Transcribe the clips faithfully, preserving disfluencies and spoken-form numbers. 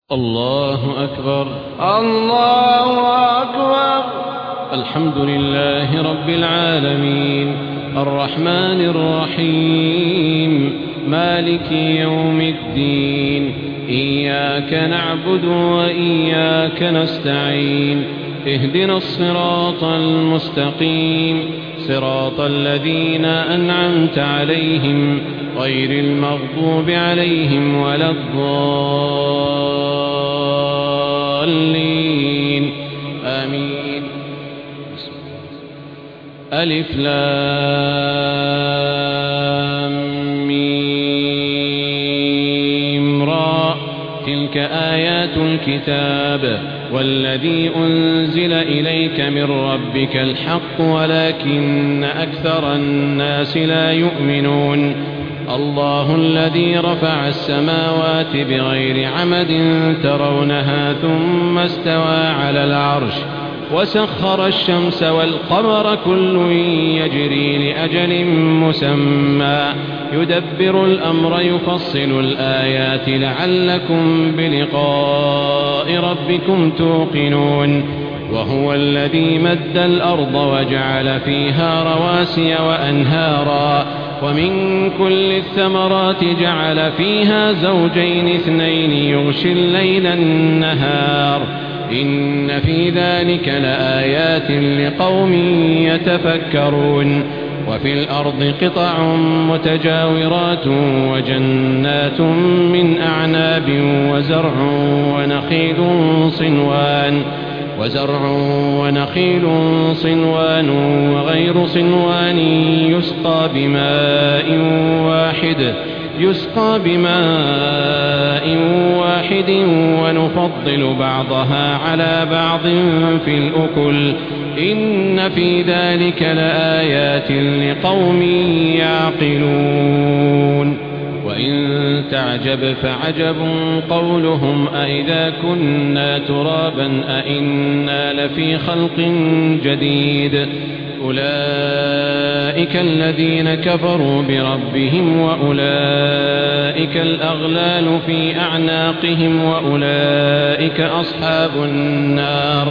الله أكبر. الله أكبر. الحمد لله رب العالمين الرحمن الرحيم مالك يوم الدين، إياك نعبد وإياك نستعين، اهدنا الصراط المستقيم، صراط الذين أنعمت عليهم غير المغضوب عليهم ولا الضالين، آمين. ألف لام ميم را، تلك آيات الكتاب والذي أنزل إليك من ربك الحق ولكن أكثر الناس لا يؤمنون. الله الذي رفع السماوات بغير عمد ترونها ثم استوى على العرش وسخر الشمس والقمر كل يجري لأجل مسمى يدبر الأمر يفصل الآيات لعلكم بلقاء ربكم توقنون. وهو الذي مد الأرض وجعل فيها رواسي وأنهارا ومن كل الثمرات جعل فيها زوجين اثنين يغشي الليل النهار إن في ذلك لآيات لقوم يتفكرون. وفي الأرض قطع متجاورات وجنات من أعناب وزرع ونخيل صنوان وزرع ونخيل صنوان وغير صنوان يسقى بماء واحد يسقى بماء واحد ونفضل بعضها على بعض في الأكل إن في ذلك لآيات لقوم يعقلون. وإن تعجب فعجب قولهم أإذا كنا ترابا أإنا لفي خلق جديد أولئك الذين كفروا بربهم وأولئك الأغلال في أعناقهم وأولئك أصحاب النار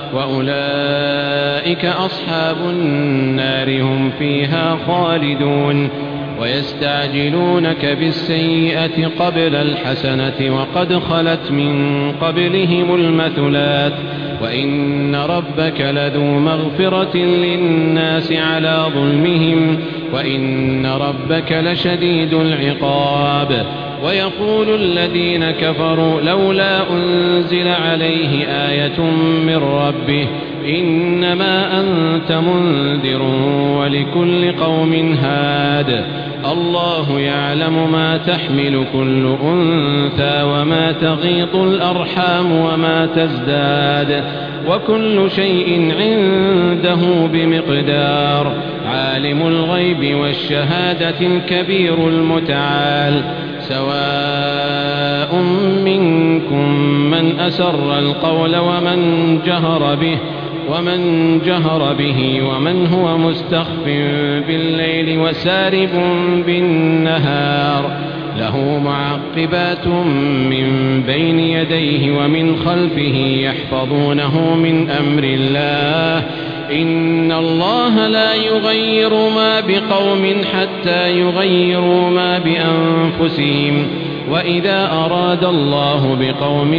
وأولئك أصحاب النار هم فيها خالدون. ويستعجلونك بالسيئة قبل الحسنة وقد خلت من قبلهم المثلات وإن ربك لذو مغفرة للناس على ظلمهم وإن ربك لشديد العقاب. ويقول الذين كفروا لولا أنزل عليه آية من ربه إنما أنت منذر ولكل قوم هاد. الله يعلم ما تحمل كل أنثى وما تغيض الأرحام وما تزداد وكل شيء عنده بمقدار. عالم الغيب والشهادة الكبير المتعال. سواء منكم من أسر القول ومن جهر به ومن جهر به ومن هو مستخف بالليل وسارب بالنهار له معقبات من بين يديه ومن خلفه يحفظونه من أمر الله إن الله لا يغير ما بقوم حتى يغيروا ما بأنفسهم وإذا أراد الله بقوم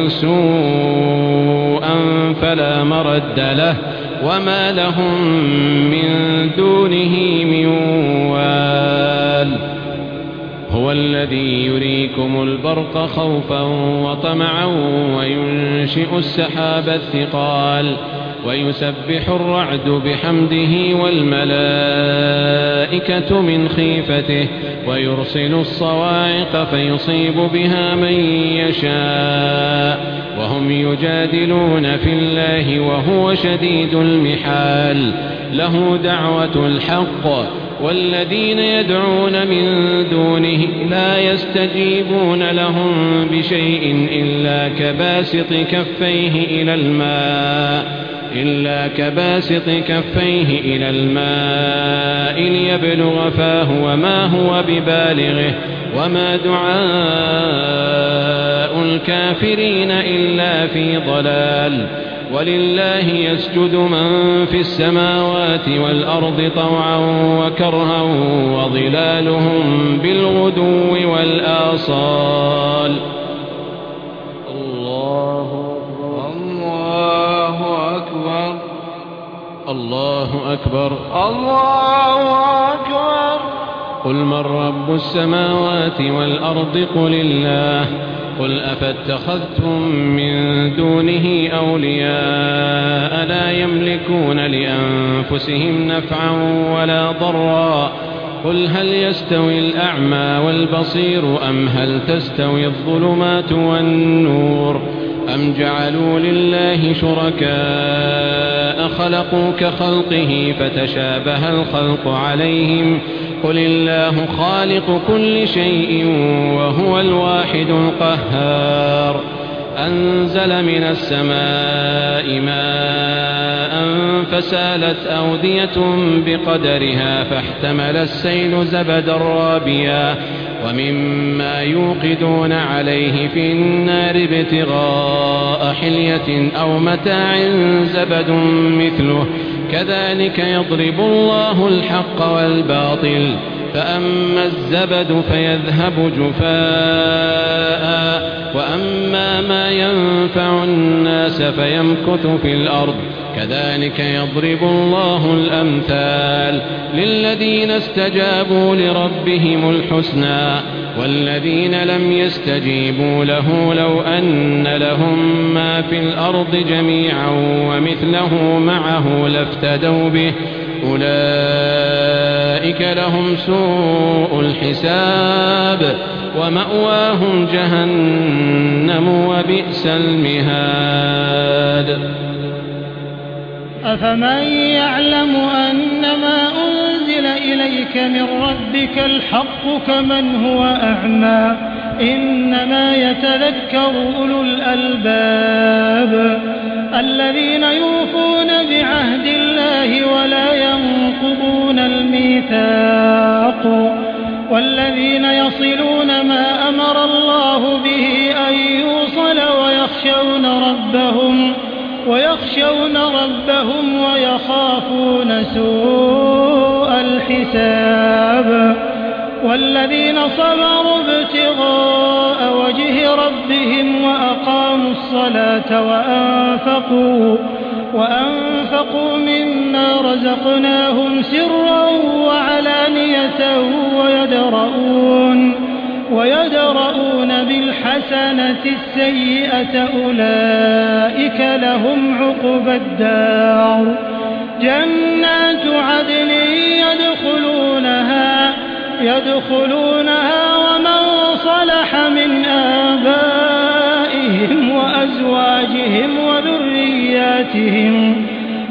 سوءا فلا مرد له وما لهم من دونه من وال. هو الذي يريكم البرق خوفا وطمعا وينشئ السحاب الثقال ويسبح الرعد بحمده والملائكة من خيفته ويرسل الصواعق فيصيب بها من يشاء وهم يجادلون في الله وهو شديد المحال. له دعوة الحق والذين يدعون من دونه لا يستجيبون لهم بشيء إلا كباسط كفيه إلى الماء إلا كباسط كفيه إلى الماء ليبلغ فاه وما هو ببالغه وما دعاء الكافرين إلا في ضلال ولله يسجد من في السماوات والأرض طوعا وكرها وظلالهم بالغدو والآصال الله الله أكبر الله أكبر الله أكبر. قل من رب السماوات والأرض قل الله قل أفاتخذتم من دونه أولياء لا يملكون لأنفسهم نفعا ولا ضرا قل هل يستوي الأعمى والبصير أم هل تستوي الظلمات والنور أم جعلوا لله شركاء خلقوا كخلقه فتشابه الخلق عليهم قل الله خالق كل شيء وهو الواحد القهار أنزل من السماء ماء فسالت أودية بقدرها فاحتمل السيل زبدا رابيا ومما يوقدون عليه في النار ابتغاء حلية أو متاع زبد مثله كذلك يضرب الله الحق والباطل فأما الزبد فيذهب جفاء وأما ما ينفع الناس فيمكث في الأرض كذلك يضرب الله الأمثال للذين استجابوا لربهم الحسنى والذين لم يستجيبوا له لو أن لهم ما في الأرض جميعا ومثله معه لافتدوا به أولئك لهم سوء الحساب ومأواهم جهنم وبئس المهاد. أفمن يعلم أنما أنزل إليك من ربك الحق كمن هو أعمى إنما يتذكر أولو الألباب الذين يوفون بعهد الله ولا ينقضون الميثاق والذين يصلون ما أمر الله به أن يوصل ويخشون ربهم ويخشون ربهم ويخافون سوء الحساب والذين صبروا ابتغاء وجه ربهم وأقاموا الصلاة وأنفقوا وأنفقوا مما رزقناهم سرا وعلانية ويدرؤون ويدرؤون بالحسنة السيئة أولئك لهم عقبى الدار جنات عدن يدخلونها يدخلونها ومن صلح من آبائهم وأزواجهم وذرياتهم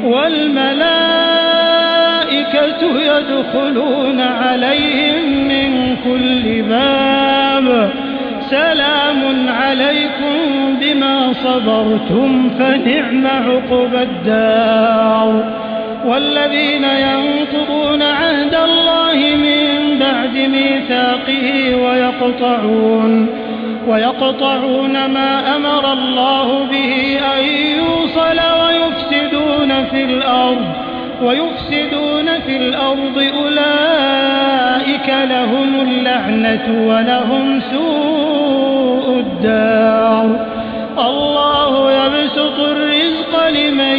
والملائكة يدخلون عليهم من كل باب سلام عليكم بما صبرتم فنعم عقبى الدار والذين ينقضون عهد الله من بعد ميثاقه ويقطعون ويقطعون ما أمر الله به أن يوصل ويفسدون في الأرض ويفسدون في الأرض أولئك لهم اللعنة ولهم سوء الدار الله يبسط الرزق لمن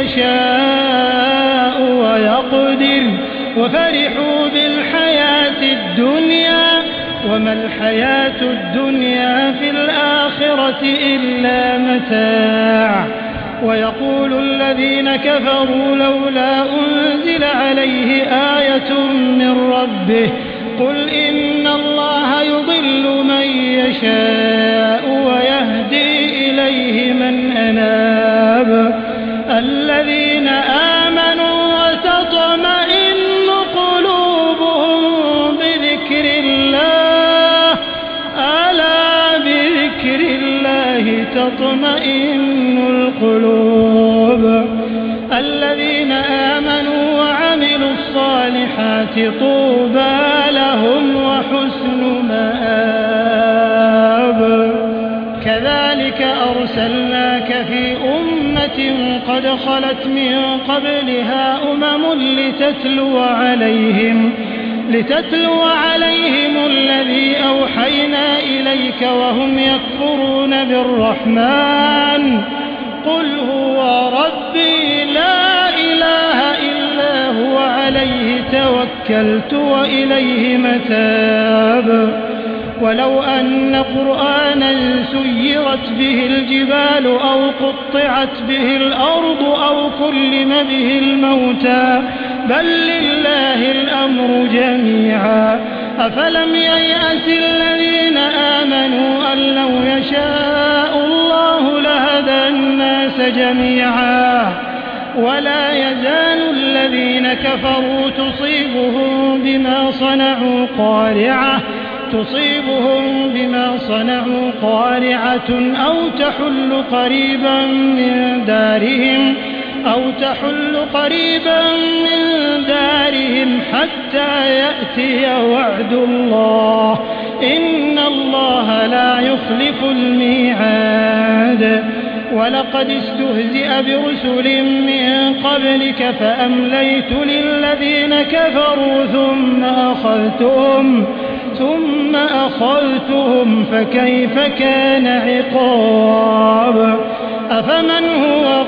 يشاء ويقدر وفرحوا بالحياة الدنيا وما الحياة الدنيا في الآخرة إلا متاع ويقول الذين كفروا لولا أنزل عليه آية من ربه قل إن الله يضل من يشاء ويهدي إليه من أناب الذين آمنوا وتطمئن قلوبهم بذكر الله ألا بذكر الله تطمئن القلوب الذين آمنوا وعملوا الصالحات طوبى لهم وحسن مآب. أرسلناك في أمة قد خلت من قبلها أمم لتتلو عليهم لتتلو عليهم الذي أوحينا إليك وهم يكفرون بالرحمن قل هو ربي لا إله إلا هو عليه توكلت وإليه متاب ولو أن قرآنا سيرت به الجبال أو قطعت به الأرض أو كلم به الموتى بل لله الأمر جميعا أفلم ييأس الذين آمنوا أن لو يشاء الله لهدى الناس جميعا ولا يزال الذين كفروا تصيبهم بما صنعوا قارعة تصيبهم بما صنعوا قارعة أو تحل قريبا من دارهم أو تحل قريبا من دارهم حتى يأتي وعد الله إن الله لا يخلف الميعاد ولقد استهزئ برسل من قبلك فأمليت للذين كفروا ثم أخذتهم ثم أخذتهم فكيف كان عقاب أفمن هو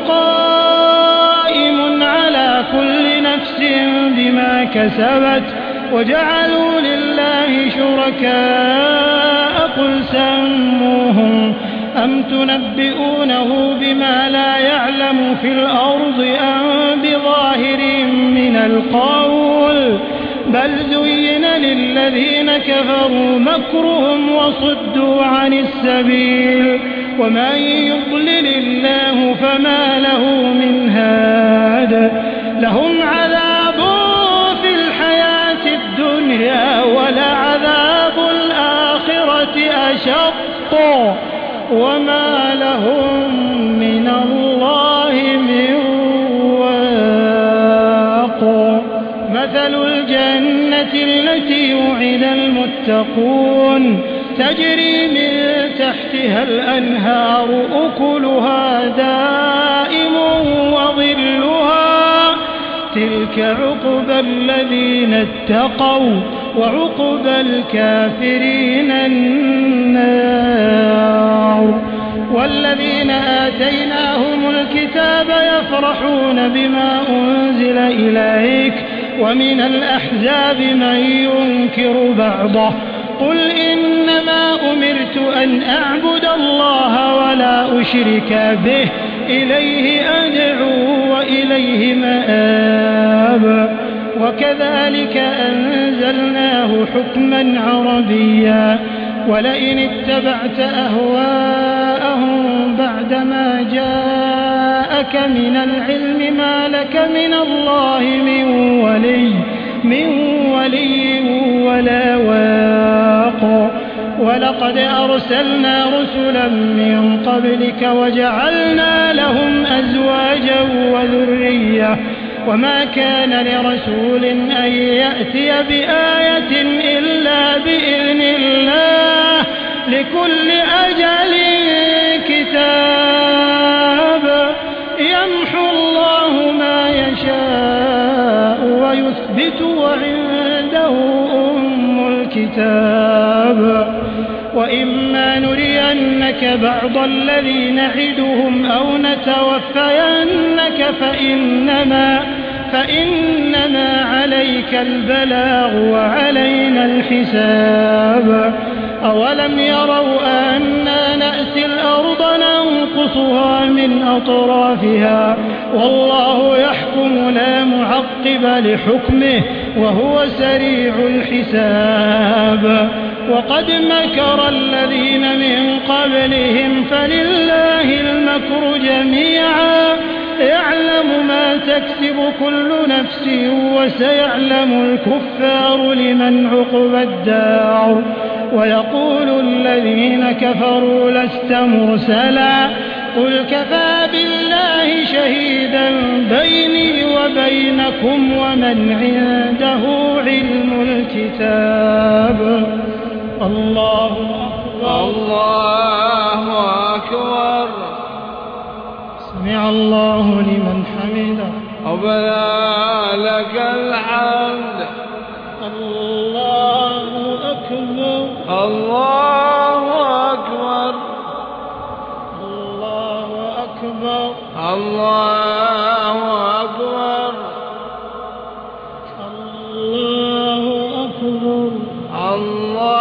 قائم على كل نفس بما كسبت وجعلوا لله شركاء قل سموهم أم تنبئونه بما لا يعلم في الأرض أم بظاهر من القول بل زين للذين كفروا مكرهم وصدوا عن السبيل ومن يضلل الله فما له من هاد لهم عذاب في الحياة الدنيا ولعذاب الآخرة أشق وما لهم من الله من واق مثل الجنة التي وعد المتقون تجري من تحتها الأنهار أكلها دائم وظلها تلك عقبى الذين اتقوا وعقبى الكافرين النار والذين آتيناهم الكتاب يفرحون بما أنزل إليك ومن الأحزاب من ينكر بعضه قل إنما أمرت أن أعبد الله ولا أشرك به إليه أدعو وإليه مآب وكذلك أنزلناه حكما عربيا ولئن اتبعت أهواءهم بعدما جاءك من العلم ما لك من الله من ولي من ولي ولا واق ولقد أرسلنا رسلا من قبلك وجعلنا لهم أزواجا وذرية وما كان لرسول أن يأتي بآية إلا بإذن الله لكل أجل كتاب يمحو الله ما يشاء ويثبت وعنده أم الكتاب وإما نرينك بعض الذي نعدهم أو نتوفينك فإنما فإنما عليك البلاغ وعلينا الحساب أولم يروا أنا نأتي الأرض ننقصها من أطرافها والله يحكم لا معقب لحكمه وهو سريع الحساب وقد مكر الذين من قبلهم فلله المكر جميعا يعلم ما تكسب كل نفس وسيعلم الكفار لمن عقبى الدار ويقول الذين كفروا لست مرسلا قل كفى بالله شهيدا بيني وبينكم ومن عنده علم الكتاب الله أكبر الله أكبر سمع الله لمن حمده. ربنا لك الحمد. الله أكبر. الله أكبر. الله أكبر. الله أكبر. الله أكبر. الله